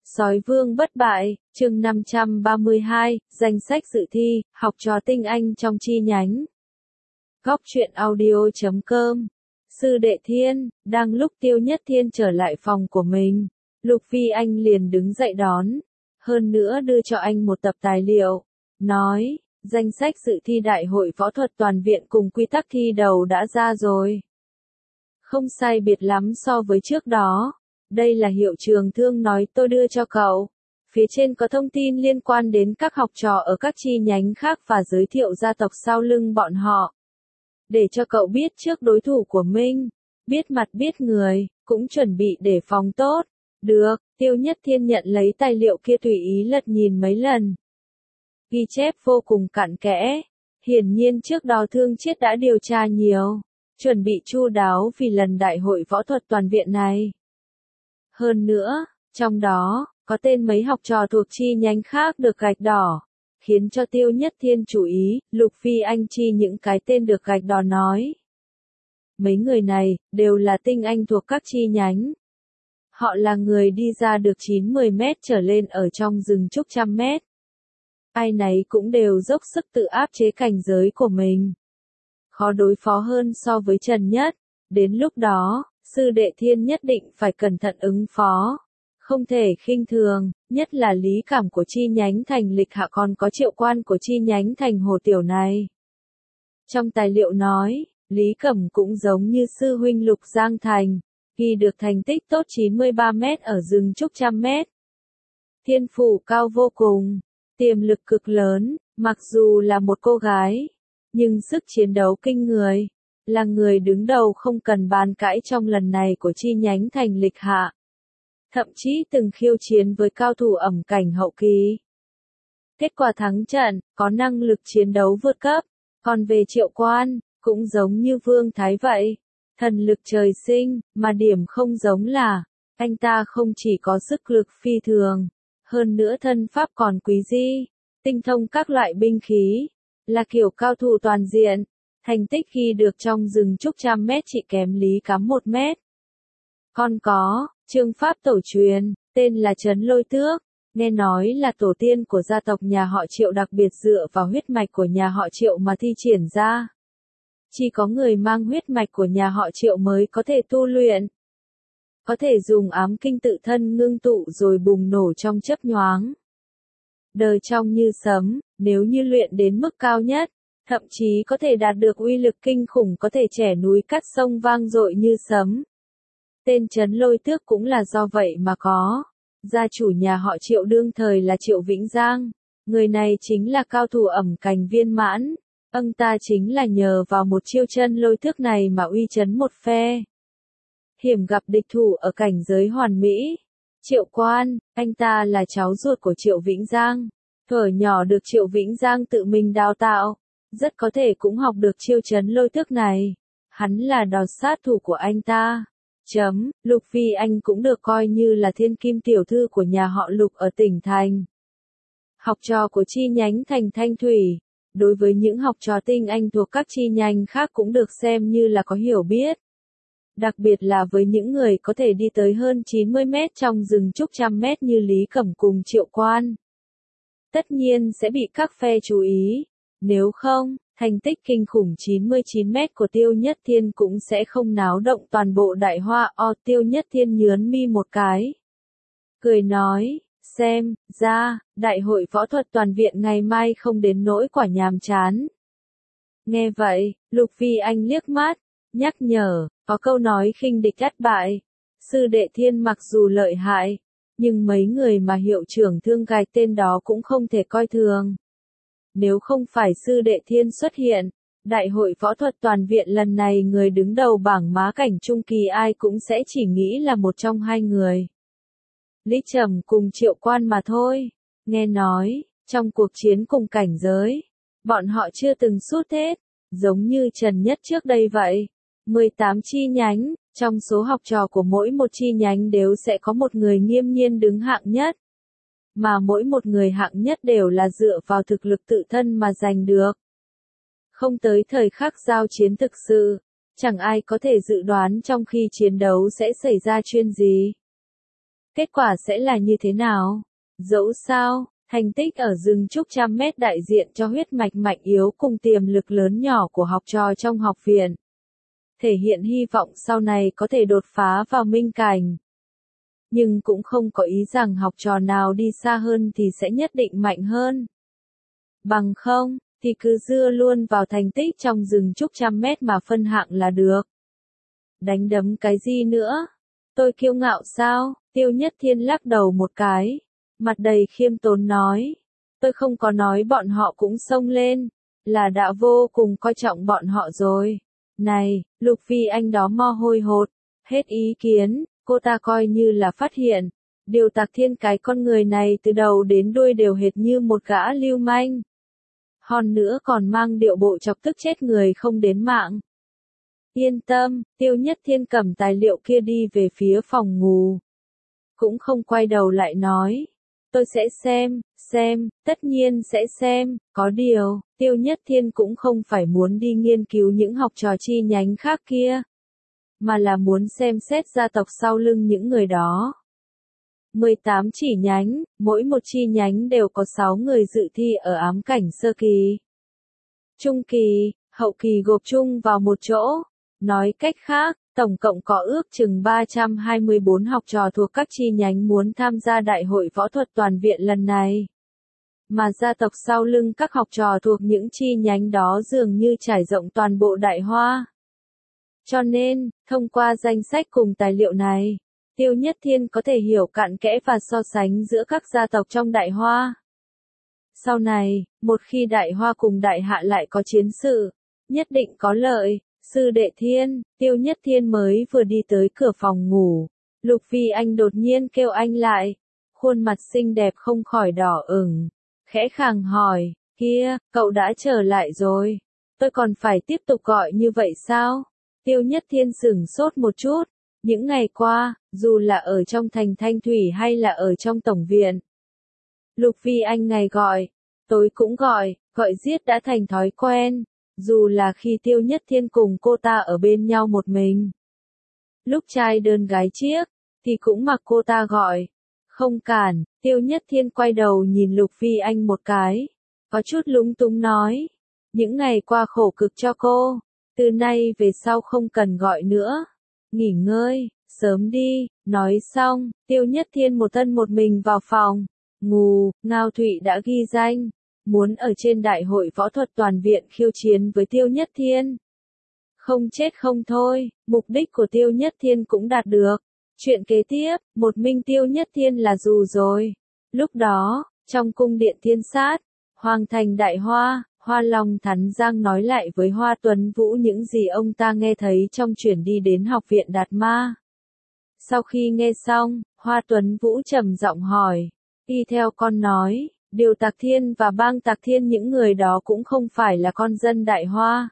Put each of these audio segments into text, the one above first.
Sói Vương bất bại, chương 532, danh sách dự thi, học trò tinh Anh trong chi nhánh. Góc truyện audio.com. Sư đệ Thiên, đang lúc Tiêu Nhất Thiên trở lại phòng của mình, Lục Phi Anh liền đứng dậy đón, hơn nữa đưa cho anh một tập tài liệu, nói, danh sách dự thi Đại hội Võ thuật toàn viện cùng quy tắc thi đầu đã ra rồi. Không sai biệt lắm so với trước đó. Đây là hiệu trường Thương nói tôi đưa cho cậu. Phía trên có thông tin liên quan đến các học trò ở các chi nhánh khác và giới thiệu gia tộc sau lưng bọn họ. Để cho cậu biết trước đối thủ của mình, biết mặt biết người, cũng chuẩn bị để phòng tốt. Được, Tiêu Nhất Thiên nhận lấy tài liệu kia tùy ý lật nhìn mấy lần. Ghi chép vô cùng cặn kẽ. Hiển nhiên trước đó Thương Chiết đã điều tra nhiều, chuẩn bị chu đáo vì lần đại hội võ thuật toàn viện này. Hơn nữa, trong đó, có tên mấy học trò thuộc chi nhánh khác được gạch đỏ, khiến cho Tiêu Nhất Thiên chú ý, Lục Phi Anh chi những cái tên được gạch đỏ nói. Mấy người này, đều là tinh anh thuộc các chi nhánh. Họ là người đi ra được 9-10 mét trở lên ở trong rừng trúc 100 mét. Ai nấy cũng đều dốc sức tự áp chế cảnh giới của mình. Khó đối phó hơn so với Trần Nhất, đến lúc đó, sư đệ Thiên nhất định phải cẩn thận ứng phó. Không thể khinh thường, nhất là Lý Cảm của chi nhánh Thành Lịch Hạ còn có Triệu Quan của chi nhánh Thành Hồ Tiểu này. Trong tài liệu nói, Lý Cẩm cũng giống như sư huynh Lục Giang Thành, ghi được thành tích tốt 93 mét ở rừng trúc 100 mét. Thiên phú cao vô cùng, tiềm lực cực lớn, mặc dù là một cô gái, nhưng sức chiến đấu kinh người. Là người đứng đầu không cần bàn cãi trong lần này của chi nhánh Thành Lịch Hạ. Thậm chí từng khiêu chiến với cao thủ ẩm cảnh hậu kỳ. Kết quả thắng trận, có năng lực chiến đấu vượt cấp. Còn về Triệu Quan, cũng giống như Vương Thái vậy. Thần lực trời sinh, mà điểm không giống là, anh ta không chỉ có sức lực phi thường, hơn nữa thân pháp còn quý di, tinh thông các loại binh khí, là kiểu cao thủ toàn diện. Thành tích ghi được trong rừng trúc 100 mét chỉ kém Lý Cắm 1 mét. Còn có, chương pháp tổ truyền, tên là Trấn Lôi Tước, nghe nói là tổ tiên của gia tộc nhà họ Triệu đặc biệt dựa vào huyết mạch của nhà họ Triệu mà thi triển ra. Chỉ có người mang huyết mạch của nhà họ Triệu mới có thể tu luyện. Có thể dùng ám kinh tự thân ngưng tụ rồi bùng nổ trong chớp nhoáng. Đời trong như sấm, nếu như luyện đến mức cao nhất, thậm chí có thể đạt được uy lực kinh khủng có thể chẻ núi cắt sông vang dội như sấm. Tên Trấn Lôi Tước cũng là do vậy mà có. Gia chủ nhà họ Triệu đương thời là Triệu Vĩnh Giang. Người này chính là cao thủ ẩm cảnh viên mãn. Ông ta chính là nhờ vào một chiêu chân lôi tước này mà uy chấn một phe. Hiểm gặp địch thủ ở cảnh giới hoàn mỹ. Triệu Quan, anh ta là cháu ruột của Triệu Vĩnh Giang. Thuở nhỏ được Triệu Vĩnh Giang tự mình đào tạo. Rất có thể cũng học được chiêu chấn lôi tước này. Hắn là đòn sát thủ của anh ta. Lục Phi Anh cũng được coi như là thiên kim tiểu thư của nhà họ Lục ở tỉnh Thành. Học trò của chi nhánh Thành Thanh Thủy. Đối với những học trò tinh anh thuộc các chi nhánh khác cũng được xem như là có hiểu biết. Đặc biệt là với những người có thể đi tới hơn 90 mét trong rừng trúc 100 mét như Lý Cẩm cùng Triệu Quan. Tất nhiên sẽ bị các phe chú ý. Nếu không, thành tích kinh khủng 99 mét của Tiêu Nhất Thiên cũng sẽ không náo động toàn bộ Đại Hoa. Tiêu Nhất Thiên nhướng mi một cái. Cười nói, xem ra, Đại hội Võ thuật toàn viện ngày mai không đến nỗi quả nhàm chán. Nghe vậy, Lục Phi Anh liếc mắt, nhắc nhở, có câu nói khinh địch ắt bại. Sư đệ Thiên mặc dù lợi hại, nhưng mấy người mà hiệu trưởng Thương gạch tên đó cũng không thể coi thường. Nếu không phải sư đệ Thiên xuất hiện, Đại hội Võ thuật toàn viện lần này người đứng đầu bảng má cảnh trung kỳ ai cũng sẽ chỉ nghĩ là một trong hai người. Lý Trầm cùng Triệu Quan mà thôi. Nghe nói, trong cuộc chiến cùng cảnh giới, bọn họ chưa từng sút hết, giống như Trần Nhất trước đây vậy. 18 chi nhánh, trong số học trò của mỗi một chi nhánh đều sẽ có một người nghiêm nhiên đứng hạng nhất. Mà mỗi một người hạng nhất đều là dựa vào thực lực tự thân mà giành được. Không tới thời khắc giao chiến thực sự, chẳng ai có thể dự đoán trong khi chiến đấu sẽ xảy ra chuyện gì. Kết quả sẽ là như thế nào? Dẫu sao, thành tích ở rừng trúc trăm mét đại diện cho huyết mạch mạnh yếu cùng tiềm lực lớn nhỏ của học trò trong học viện. Thể hiện hy vọng sau này có thể đột phá vào minh cảnh. Nhưng cũng không có ý rằng học trò nào đi xa hơn thì sẽ nhất định mạnh hơn. Bằng không, thì cứ dưa luôn vào thành tích trong rừng trúc trăm mét mà phân hạng là được. Đánh đấm cái gì nữa? Tôi kiêu ngạo sao? Tiêu Nhất Thiên lắc đầu một cái. Mặt đầy khiêm tốn nói. Tôi không có nói bọn họ cũng xông lên. Là đã vô cùng coi trọng bọn họ rồi. Này, Lục Phi Anh đó mo hôi hột. Hết ý kiến, cô ta coi như là phát hiện. Điều Tạc Thiên cái con người này từ đầu đến đuôi đều hệt như một gã lưu manh. Hơn nữa còn mang điệu bộ chọc tức chết người không đến mạng. Yên tâm, Tiêu Nhất Thiên cầm tài liệu kia đi về phía phòng ngủ. Cũng không quay đầu lại nói. Tôi sẽ xem, tất nhiên sẽ xem, có điều, Tiêu Nhất Thiên cũng không phải muốn đi nghiên cứu những học trò chi nhánh khác kia. Mà là muốn xem xét gia tộc sau lưng những người đó. 18 chỉ nhánh, mỗi một chi nhánh đều có 6 người dự thi ở ám cảnh sơ kỳ. Trung kỳ, hậu kỳ gộp chung vào một chỗ. Nói cách khác, tổng cộng có ước chừng 324 học trò thuộc các chi nhánh muốn tham gia Đại hội Võ thuật Toàn viện lần này. Mà gia tộc sau lưng các học trò thuộc những chi nhánh đó dường như trải rộng toàn bộ Đại Hoa. Cho nên, thông qua danh sách cùng tài liệu này, Tiêu Nhất Thiên có thể hiểu cặn kẽ và so sánh giữa các gia tộc trong Đại Hoa. Sau này, một khi Đại Hoa cùng Đại Hạ lại có chiến sự, nhất định có lợi. Sư đệ Thiên, Tiêu Nhất Thiên mới vừa đi tới cửa phòng ngủ. Lục Phi Anh đột nhiên kêu anh lại. Khuôn mặt xinh đẹp không khỏi đỏ ửng. Khẽ khàng hỏi, kia, cậu đã trở lại rồi. Tôi còn phải tiếp tục gọi như vậy sao? Tiêu Nhất Thiên sửng sốt một chút. Những ngày qua, dù là ở trong thành Thanh Thủy hay là ở trong tổng viện. Lục Phi Anh ngày gọi, tối cũng gọi giết đã thành thói quen. Dù là khi Tiêu Nhất Thiên cùng cô ta ở bên nhau một mình. Lúc trai đơn gái chiếc, thì cũng mặc cô ta gọi. Không cản, Tiêu Nhất Thiên quay đầu nhìn Lục Phi Anh một cái. Có chút lúng túng nói. Những ngày qua khổ cực cho cô. Từ nay về sau không cần gọi nữa. Nghỉ ngơi, sớm đi. Nói xong, Tiêu Nhất Thiên một thân một mình vào phòng. Ngao Thụy đã ghi danh. Muốn ở trên Đại hội Võ thuật Toàn viện khiêu chiến với Tiêu Nhất Thiên. Không chết không thôi, mục đích của Tiêu Nhất Thiên cũng đạt được. Chuyện kế tiếp, một mình Tiêu Nhất Thiên là dù rồi. Lúc đó, trong cung điện Thiên Sát, Hoàng thành Đại Hoa, Hoa Long Thắn Giang nói lại với Hoa Tuấn Vũ những gì ông ta nghe thấy trong chuyển đi đến học viện Đạt Ma. Sau khi nghe xong, Hoa Tuấn Vũ trầm giọng hỏi, y theo con nói. Điều Tạc Thiên và Bang Tạc Thiên những người đó cũng không phải là con dân Đại Hoa,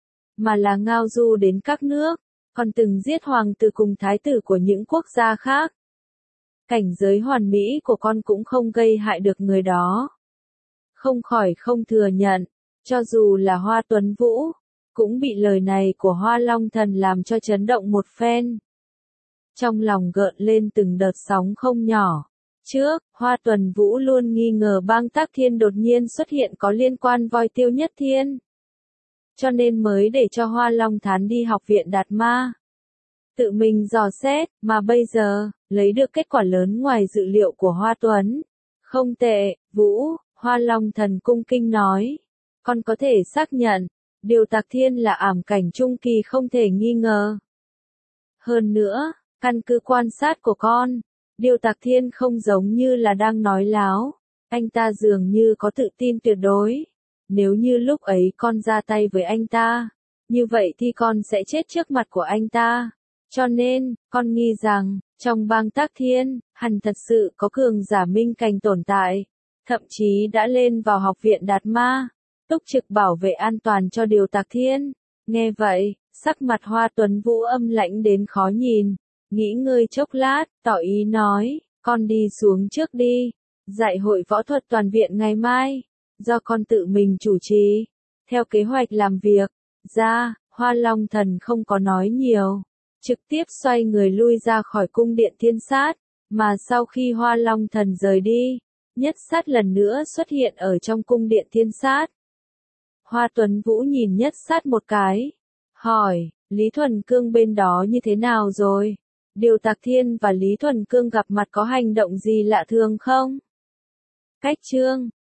mà là ngao du đến các nước, còn từng giết hoàng tử cùng thái tử của những quốc gia khác. Cảnh giới hoàn mỹ của con cũng không gây hại được người đó. Không khỏi không thừa nhận, cho dù là Hoa Tuấn Vũ, cũng bị lời này của Hoa Long Thần làm cho chấn động một phen. Trong lòng gợn lên từng đợt sóng không nhỏ. Trước, Hoa Tuấn Vũ luôn nghi ngờ Bang Tạc Thiên đột nhiên xuất hiện có liên quan voi Tiêu Nhất Thiên. Cho nên mới để cho Hoa Long Thán đi học viện Đạt Ma. Tự mình dò xét, mà bây giờ, lấy được kết quả lớn ngoài dự liệu của Hoa Tuấn. Không tệ, Vũ, Hoa Long Thần cung kinh nói. Con có thể xác nhận, điều Tạc Thiên là ảm cảnh trung kỳ không thể nghi ngờ. Hơn nữa, căn cứ quan sát của con. Điều Tạc Thiên không giống như là đang nói láo, anh ta dường như có tự tin tuyệt đối. Nếu như lúc ấy con ra tay với anh ta, như vậy thì con sẽ chết trước mặt của anh ta. Cho nên, con nghi rằng, trong Bang Tạc Thiên, hẳn thật sự có cường giả minh cảnh tồn tại, thậm chí đã lên vào học viện Đạt Ma, túc trực bảo vệ an toàn cho điều Tạc Thiên. Nghe vậy, sắc mặt Hoa Tuấn Vũ âm lãnh đến khó nhìn. Nghĩ ngơi chốc lát, tỏ ý nói, con đi xuống trước đi. Dạy hội võ thuật toàn viện ngày mai, do con tự mình chủ trì. Theo kế hoạch làm việc, Hoa Long Thần không có nói nhiều. Trực tiếp xoay người lui ra khỏi cung điện Thiên Sát, Mà sau khi Hoa Long Thần rời đi, Nhất Sát lần nữa xuất hiện ở trong cung điện Thiên Sát. Hoa Tuấn Vũ nhìn Nhất Sát một cái, hỏi, Lý Thuần Cương bên đó như thế nào rồi? Điều Tạc Thiên và Lý Thuần Cương gặp mặt có hành động gì lạ thường không? Cách chương